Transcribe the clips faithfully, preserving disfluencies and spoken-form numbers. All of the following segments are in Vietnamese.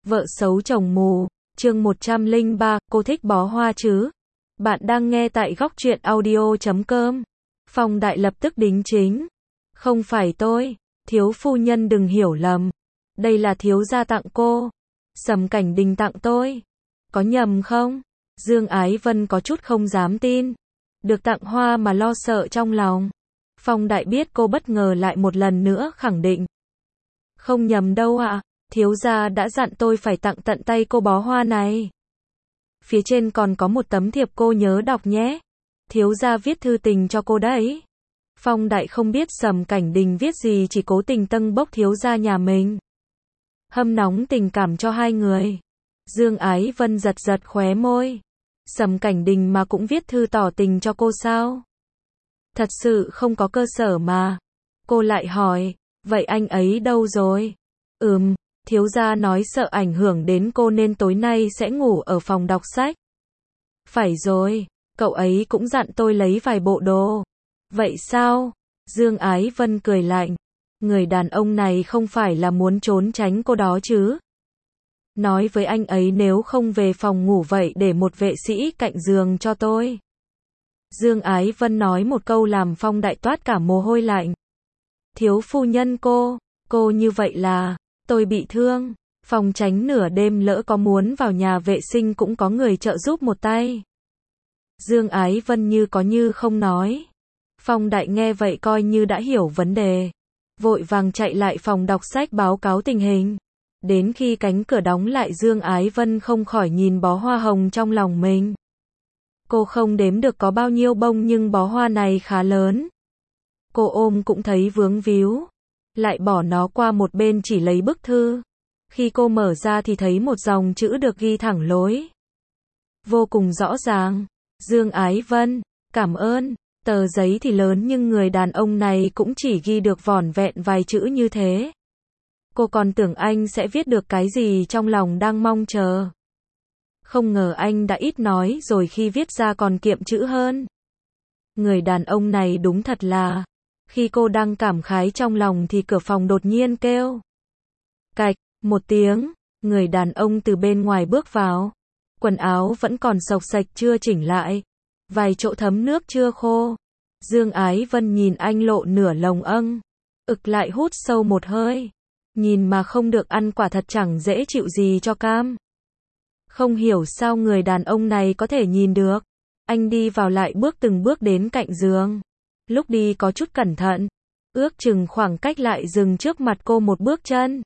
Vợ xấu chồng mù, chương một trăm lẻ ba, cô thích bó hoa chứ? Bạn đang nghe tại góc truyện audio chấm com. Phong Đại lập tức đính chính. Không phải tôi, thiếu phu nhân đừng hiểu lầm. Đây là thiếu gia tặng cô. Sầm Cảnh Đình tặng tôi. Có nhầm không? Dương Ái Vân có chút không dám tin. Được tặng hoa mà lo sợ trong lòng. Phong Đại biết cô bất ngờ lại một lần nữa khẳng định. Không nhầm đâu ạ. Thiếu gia đã dặn tôi phải tặng tận tay cô bó hoa này. Phía trên còn có một tấm thiệp cô nhớ đọc nhé. Thiếu gia viết thư tình cho cô đấy. Phong Đại không biết Sầm Cảnh Đình viết gì, chỉ cố tình tâng bốc thiếu gia nhà mình. Hâm nóng tình cảm cho hai người. Dương Ái Vân giật giật khóe môi. Sầm Cảnh Đình mà cũng viết thư tỏ tình cho cô sao? Thật sự không có cơ sở mà. Cô lại hỏi, vậy anh ấy đâu rồi? Ừm, thiếu gia nói sợ ảnh hưởng đến cô nên tối nay sẽ ngủ ở phòng đọc sách. Phải rồi, cậu ấy cũng dặn tôi lấy vài bộ đồ. Vậy sao? Dương Ái Vân cười lạnh. Người đàn ông này không phải là muốn trốn tránh cô đó chứ? Nói với anh ấy nếu không về phòng ngủ vậy để một vệ sĩ cạnh giường cho tôi. Dương Ái Vân nói một câu làm Phong Đại toát cả mồ hôi lạnh. Thiếu phu nhân cô, cô như vậy là, tôi bị thương, phòng tránh nửa đêm lỡ có muốn vào nhà vệ sinh cũng có người trợ giúp một tay. Dương Ái Vân như có như không nói. Phong Đại nghe vậy coi như đã hiểu vấn đề. Vội vàng chạy lại phòng đọc sách báo cáo tình hình. Đến khi cánh cửa đóng lại Dương Ái Vân không khỏi nhìn bó hoa hồng trong lòng mình. Cô không đếm được có bao nhiêu bông nhưng bó hoa này khá lớn. Cô ôm cũng thấy vướng víu. Lại bỏ nó qua một bên chỉ lấy bức thư. Khi cô mở ra thì thấy một dòng chữ được ghi thẳng lối. Vô cùng rõ ràng. Dương Ái Vân, cảm ơn. Tờ giấy thì lớn nhưng người đàn ông này cũng chỉ ghi được vỏn vẹn vài chữ như thế. Cô còn tưởng anh sẽ viết được cái gì trong lòng đang mong chờ. Không ngờ anh đã ít nói rồi khi viết ra còn kiệm chữ hơn. Người đàn ông này đúng thật là... Khi cô đang cảm khái trong lòng thì cửa phòng đột nhiên kêu. Cạch, một tiếng, người đàn ông từ bên ngoài bước vào. Quần áo vẫn còn xộc xạch chưa chỉnh lại. Vài chỗ thấm nước chưa khô. Dương Ái Vân nhìn anh lộ nửa lồng âng. Ực lại hút sâu một hơi. Nhìn mà không được ăn quả thật chẳng dễ chịu gì cho cam. Không hiểu sao người đàn ông này có thể nhìn được. Anh đi vào lại bước từng bước đến cạnh giường. Lúc đi có chút cẩn thận. Ước chừng khoảng cách lại dừng trước mặt cô một bước chân.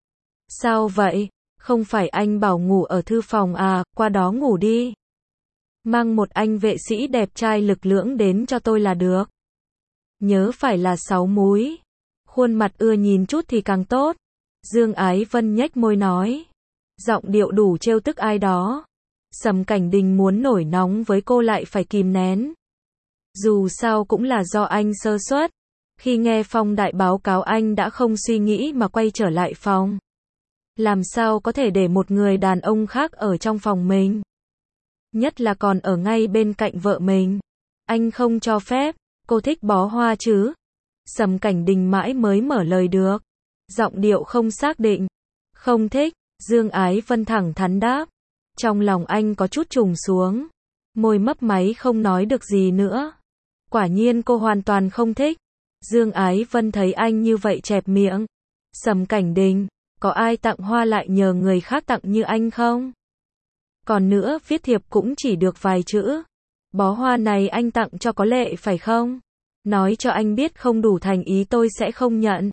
Sao vậy? Không phải anh bảo ngủ ở thư phòng à, qua đó ngủ đi. Mang một anh vệ sĩ đẹp trai lực lưỡng đến cho tôi là được. Nhớ phải là sáu múi. Khuôn mặt ưa nhìn chút thì càng tốt. Dương Ái Vân nhếch môi nói. Giọng điệu đủ trêu tức ai đó. Sầm Cảnh Đình muốn nổi nóng với cô lại phải kìm nén. Dù sao cũng là do anh sơ suất. Khi nghe Phong Đại báo cáo anh đã không suy nghĩ mà quay trở lại phòng. Làm sao có thể để một người đàn ông khác ở trong phòng mình? Nhất là còn ở ngay bên cạnh vợ mình. Anh không cho phép. Cô thích bó hoa chứ? Sầm Cảnh Đình mãi mới mở lời được. Giọng điệu không xác định. Không thích. Dương Ái Vân thẳng thắn đáp. Trong lòng anh có chút trùng xuống. Môi mấp máy không nói được gì nữa. Quả nhiên cô hoàn toàn không thích. Dương Ái Vân thấy anh như vậy chẹp miệng. Sầm Cảnh Đình, có ai tặng hoa lại nhờ người khác tặng như anh không? Còn nữa viết thiệp cũng chỉ được vài chữ. Bó hoa này anh tặng cho có lệ phải không? Nói cho anh biết không đủ thành ý tôi sẽ không nhận.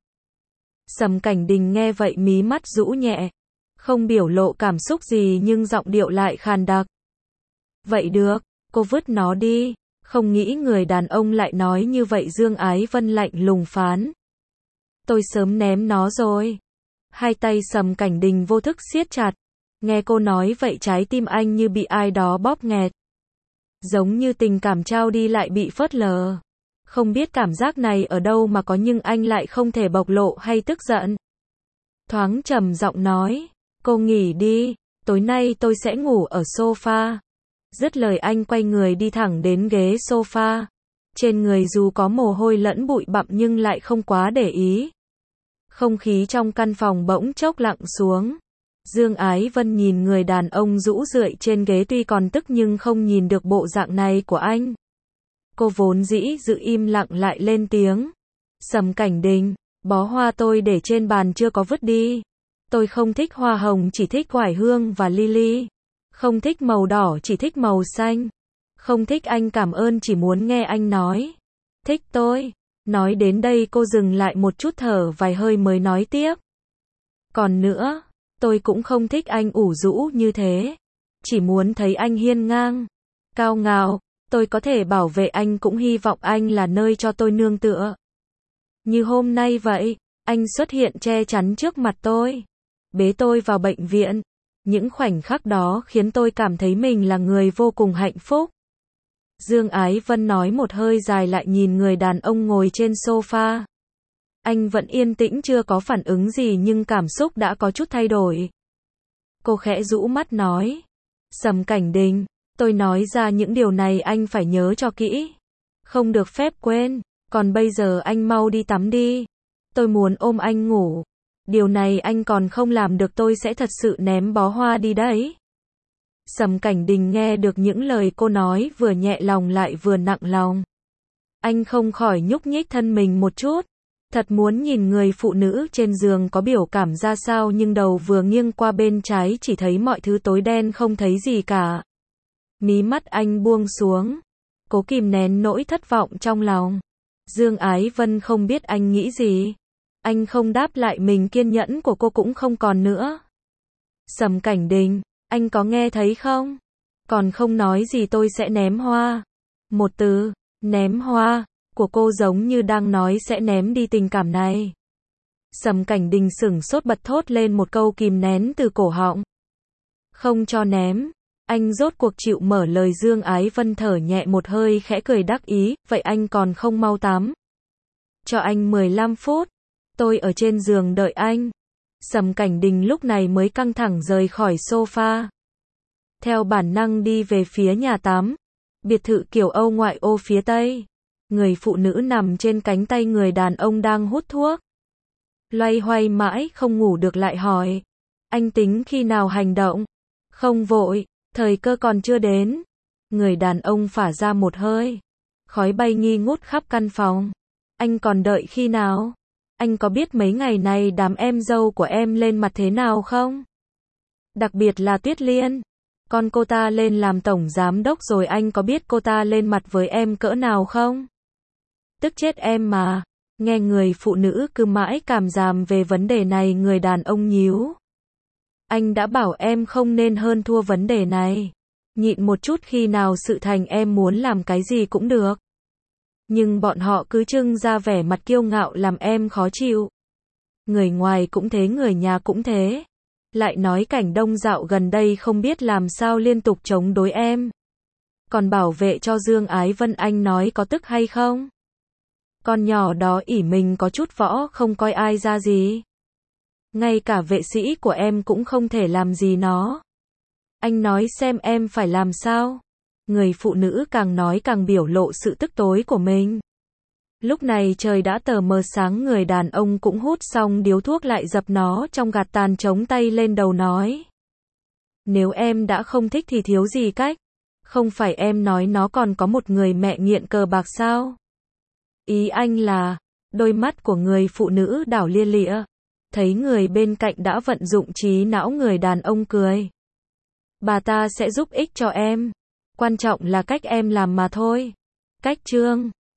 Sầm Cảnh Đình nghe vậy mí mắt rũ nhẹ. Không biểu lộ cảm xúc gì nhưng giọng điệu lại khàn đặc. Vậy được, cô vứt nó đi. Không nghĩ người đàn ông lại nói như vậy. Dương Ái Vân lạnh lùng phán. Tôi sớm ném nó rồi. Hai tay Sầm Cảnh Đình vô thức siết chặt. Nghe cô nói vậy trái tim anh như bị ai đó bóp nghẹt. Giống như tình cảm trao đi lại bị phớt lờ. Không biết cảm giác này ở đâu mà có nhưng anh lại không thể bộc lộ hay tức giận. Thoáng trầm giọng nói. Cô nghỉ đi. Tối nay tôi sẽ ngủ ở sofa. Dứt lời anh quay người đi thẳng đến ghế sofa. Trên người dù có mồ hôi lẫn bụi bặm nhưng lại không quá để ý. Không khí trong căn phòng bỗng chốc lặng xuống. Dương Ái Vân nhìn người đàn ông rũ rượi trên ghế tuy còn tức nhưng không nhìn được bộ dạng này của anh. Cô vốn dĩ giữ im lặng lại lên tiếng. Sầm Cảnh Đình, bó hoa tôi để trên bàn chưa có vứt đi. Tôi không thích hoa hồng, chỉ thích oải hương và lily. Không thích màu đỏ, chỉ thích màu xanh. Không thích anh cảm ơn, chỉ muốn nghe anh nói. Thích tôi. Nói đến đây cô dừng lại một chút, thở vài hơi mới nói tiếp. Còn nữa, tôi cũng không thích anh ủ rũ như thế. Chỉ muốn thấy anh hiên ngang, cao ngạo. Tôi có thể bảo vệ anh, cũng hy vọng anh là nơi cho tôi nương tựa. Như hôm nay vậy, anh xuất hiện che chắn trước mặt tôi, bế tôi vào bệnh viện. Những khoảnh khắc đó khiến tôi cảm thấy mình là người vô cùng hạnh phúc. Dương Ái Vân nói một hơi dài, lại nhìn người đàn ông ngồi trên sofa. Anh vẫn yên tĩnh, chưa có phản ứng gì nhưng cảm xúc đã có chút thay đổi. Cô khẽ rũ mắt nói. Sầm Cảnh Đình, tôi nói ra những điều này anh phải nhớ cho kỹ. Không được phép quên. Còn bây giờ anh mau đi tắm đi. Tôi muốn ôm anh ngủ. Điều này anh còn không làm được, tôi sẽ thật sự ném bó hoa đi đấy. Sầm Cảnh Đình nghe được những lời cô nói, vừa nhẹ lòng lại vừa nặng lòng. Anh không khỏi nhúc nhích thân mình một chút. Thật muốn nhìn người phụ nữ trên giường có biểu cảm ra sao, nhưng đầu vừa nghiêng qua bên trái chỉ thấy mọi thứ tối đen, không thấy gì cả. Mí mắt anh buông xuống, cố kìm nén nỗi thất vọng trong lòng. Dương Ái Vân không biết anh nghĩ gì. Anh không đáp lại, mình kiên nhẫn của cô cũng không còn nữa. Sầm Cảnh Đình, anh có nghe thấy không? Còn không nói gì tôi sẽ ném hoa. Một từ, ném hoa, của cô giống như đang nói sẽ ném đi tình cảm này. Sầm Cảnh Đình sửng sốt, bật thốt lên một câu kìm nén từ cổ họng. Không cho ném. Anh rốt cuộc chịu mở lời. Dương Ái Vân thở nhẹ một hơi, khẽ cười đắc ý. Vậy anh còn không mau tắm? Cho anh mười lăm phút. Tôi ở trên giường đợi anh. Sầm Cảnh Đình lúc này mới căng thẳng rời khỏi sofa. Theo bản năng đi về phía nhà tắm. Biệt thự kiểu Âu ngoại ô phía tây. Người phụ nữ nằm trên cánh tay người đàn ông đang hút thuốc. Loay hoay mãi không ngủ được, lại hỏi. Anh tính khi nào hành động? Không vội, thời cơ còn chưa đến. Người đàn ông phả ra một hơi. Khói bay nghi ngút khắp căn phòng. Anh còn đợi khi nào? Anh có biết mấy ngày này đám em dâu của em lên mặt thế nào không? Đặc biệt là Tuyết Liên. Con cô ta lên làm tổng giám đốc rồi, anh có biết cô ta lên mặt với em cỡ nào không? Tức chết em mà. Nghe người phụ nữ cứ mãi cảm giảm về vấn đề này, người đàn ông nhíu. Anh đã bảo em không nên hơn thua vấn đề này. Nhịn một chút, khi nào sự thành em muốn làm cái gì cũng được. Nhưng bọn họ cứ trưng ra vẻ mặt kiêu ngạo làm em khó chịu. Người ngoài cũng thế, người nhà cũng thế. Lại nói Cảnh Đông dạo gần đây không biết làm sao liên tục chống đối em. Còn bảo vệ cho Dương Ái Vân, anh nói có tức hay không? Con nhỏ đó ỷ mình có chút võ, không coi ai ra gì. Ngay cả vệ sĩ của em cũng không thể làm gì nó. Anh nói xem em phải làm sao? Người phụ nữ càng nói càng biểu lộ sự tức tối của mình. Lúc này trời đã tờ mờ sáng, người đàn ông cũng hút xong điếu thuốc, lại dập nó trong gạt tàn, chống tay lên đầu nói. Nếu em đã không thích thì thiếu gì cách. Không phải em nói nó còn có một người mẹ nghiện cờ bạc sao? Ý anh là, đôi mắt của người phụ nữ đảo lia lịa. Thấy người bên cạnh đã vận dụng trí não, người đàn ông cười. Bà ta sẽ giúp ích cho em. Quan trọng là cách em làm mà thôi. Cách Trương.